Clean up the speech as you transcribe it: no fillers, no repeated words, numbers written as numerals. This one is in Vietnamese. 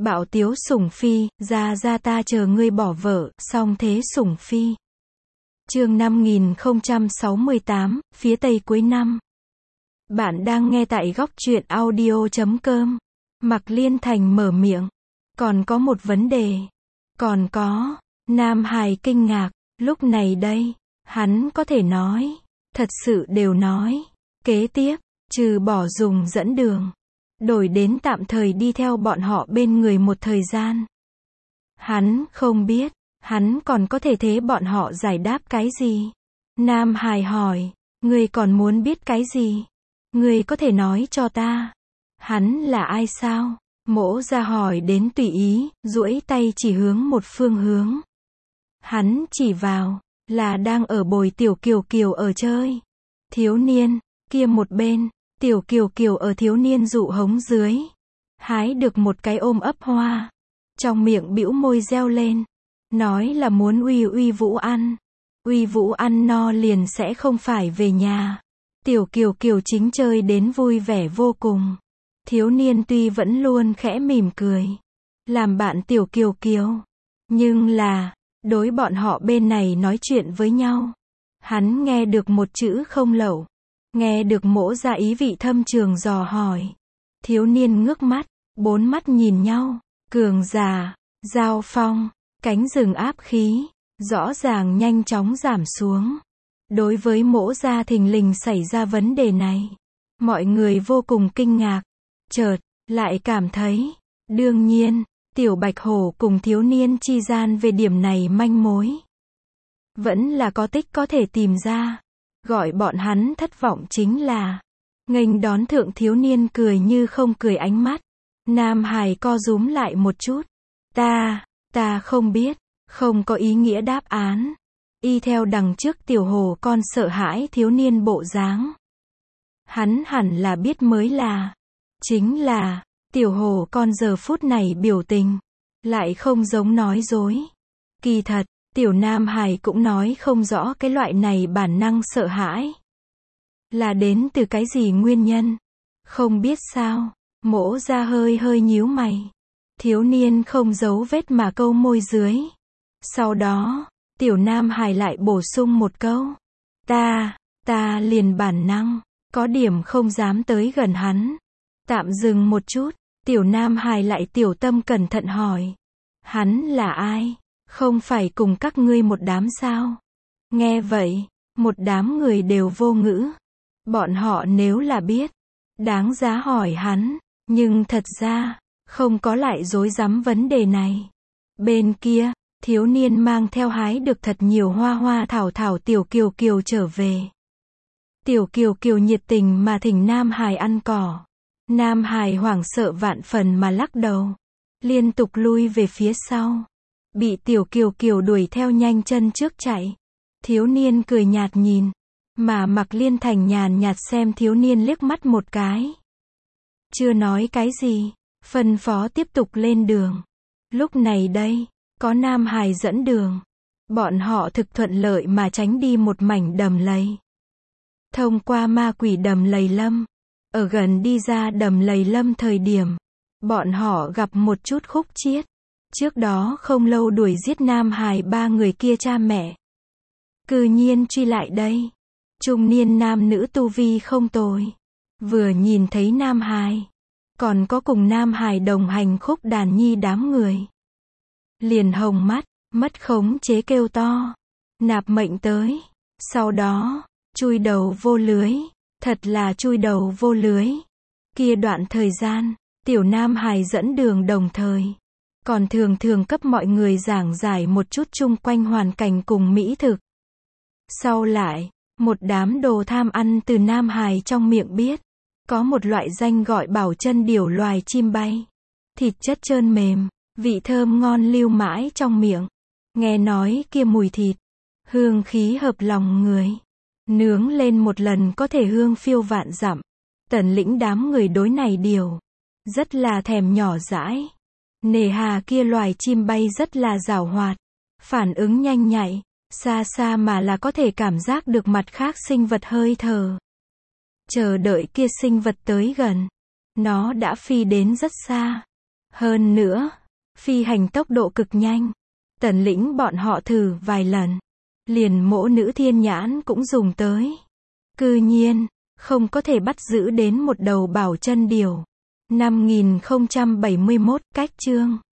Bạo tiếu sủng phi, ra ta chờ ngươi bỏ vợ, song thế sủng phi. Chương 5068, phía tây cuối năm. Bạn đang nghe tại góc truyện audio.com. Mạc Liên Thành mở miệng. Còn có một vấn đề. Còn có. Nam Hải kinh ngạc. Lúc này đây, hắn có thể nói. Thật sự đều nói. Kế tiếp, trừ bỏ dùng dẫn đường. Đổi đến tạm thời đi theo bọn họ bên người một thời gian. Hắn không biết, hắn còn có thể thế bọn họ giải đáp cái gì? Nam Hải hỏi, ngươi còn muốn biết cái gì? Ngươi có thể nói cho ta. Hắn là ai sao? Mỗ ra hỏi đến tùy ý, duỗi tay chỉ hướng một phương hướng. Hắn chỉ vào, là đang ở bồi Tiểu Kiều Kiều ở chơi. Thiếu niên, kia một bên. Tiểu Kiều Kiều ở thiếu niên dụ hống dưới. Hái được một cái ôm ấp hoa. Trong miệng bĩu môi reo lên. Nói là muốn uy Vũ ăn. Uy Vũ ăn no liền sẽ không phải về nhà. Tiểu Kiều Kiều chính chơi đến vui vẻ vô cùng. Thiếu niên tuy vẫn luôn khẽ mỉm cười. Làm bạn Tiểu Kiều Kiều. Nhưng là, đối bọn họ bên này nói chuyện với nhau. Hắn nghe được một chữ không lậu. Nghe được mỗ ra ý vị thâm trường dò hỏi. Thiếu niên ngước mắt, bốn mắt nhìn nhau. Cường giả, giao phong, cánh rừng áp khí, rõ ràng nhanh chóng giảm xuống. Đối với mỗ ra thình lình xảy ra vấn đề này, mọi người vô cùng kinh ngạc. Chợt, lại cảm thấy, đương nhiên, Tiểu Bạch Hổ cùng thiếu niên chi gian về điểm này manh mối. Vẫn là có tích có thể tìm ra. Gọi bọn hắn thất vọng chính là nghênh đón thượng thiếu niên cười như không cười ánh mắt. Nam Hải co rúm lại một chút. Ta không biết, không có ý nghĩa đáp án. Y theo đằng trước tiểu hồ con sợ hãi thiếu niên bộ dáng. Hắn hẳn là biết mới là. Chính là, tiểu hồ con giờ phút này biểu tình. Lại không giống nói dối. Kỳ thật. Tiểu Nam Hải cũng nói không rõ cái loại này bản năng sợ hãi. Là đến từ cái gì nguyên nhân? Không biết sao? Mỗ ra hơi nhíu mày. Thiếu niên không giấu vết mà câu môi dưới. Sau đó, Tiểu Nam Hải lại bổ sung một câu. Ta liền bản năng, có điểm không dám tới gần hắn. Tạm dừng một chút, Tiểu Nam Hải lại tiểu tâm cẩn thận hỏi. Hắn là ai? Không phải cùng các ngươi một đám sao? Nghe vậy, một đám người đều vô ngữ. Bọn họ nếu là biết, đáng giá hỏi hắn, nhưng thật ra, không có lại rối rắm vấn đề này. Bên kia, thiếu niên mang theo hái được thật nhiều hoa thảo Tiểu Kiều Kiều trở về. Tiểu Kiều Kiều nhiệt tình mà thỉnh Nam Hải ăn cỏ. Nam Hải hoảng sợ vạn phần mà lắc đầu. Liên tục lui về phía sau. Bị Tiểu Kiều Kiều đuổi theo nhanh chân trước chạy. Thiếu niên cười nhạt nhìn. Mà Mạc Liên Thành nhàn nhạt xem thiếu niên liếc mắt một cái. Chưa nói cái gì. Phân phó tiếp tục lên đường. Lúc này đây, có Nam Hải dẫn đường. Bọn họ thực thuận lợi mà tránh đi một mảnh đầm lầy. Thông qua ma quỷ đầm lầy lâm. Ở gần đi ra đầm lầy lâm thời điểm. Bọn họ gặp một chút khúc chiết. Trước đó không lâu đuổi giết Nam Hải ba người kia cha mẹ. Cư nhiên truy lại đây. Trung niên nam nữ tu vi không tồi. Vừa nhìn thấy Nam Hải. Còn có cùng Nam Hải đồng hành khúc đàn nhi đám người. Liền hồng mắt, mất khống chế kêu to. Nạp mệnh tới. Sau đó, chui đầu vô lưới. Thật là chui đầu vô lưới. Kia đoạn thời gian, Tiểu Nam Hải dẫn đường đồng thời. Còn thường cấp mọi người giảng giải một chút chung quanh hoàn cảnh cùng mỹ thực. Sau lại, một đám đồ tham ăn từ Nam Hải trong miệng biết. Có một loại danh gọi bảo chân điểu loài chim bay. Thịt chất trơn mềm, vị thơm ngon lưu mãi trong miệng. Nghe nói kia mùi thịt, hương khí hợp lòng người. Nướng lên một lần có thể hương phiêu vạn dặm. Tần Lĩnh đám người đối này điều. Rất là thèm nhỏ dãi. Nề hà kia loài chim bay rất là giàu hoạt, phản ứng nhanh nhạy, xa mà là có thể cảm giác được mặt khác sinh vật hơi thở. Chờ đợi kia sinh vật tới gần, nó đã phi đến rất xa. Hơn nữa, phi hành tốc độ cực nhanh. Tần Lĩnh bọn họ thử vài lần. Liền mỗ nữ thiên nhãn cũng dùng tới. Cư nhiên, không có thể bắt giữ đến một đầu bảo chân điểu. 5071 cách chương.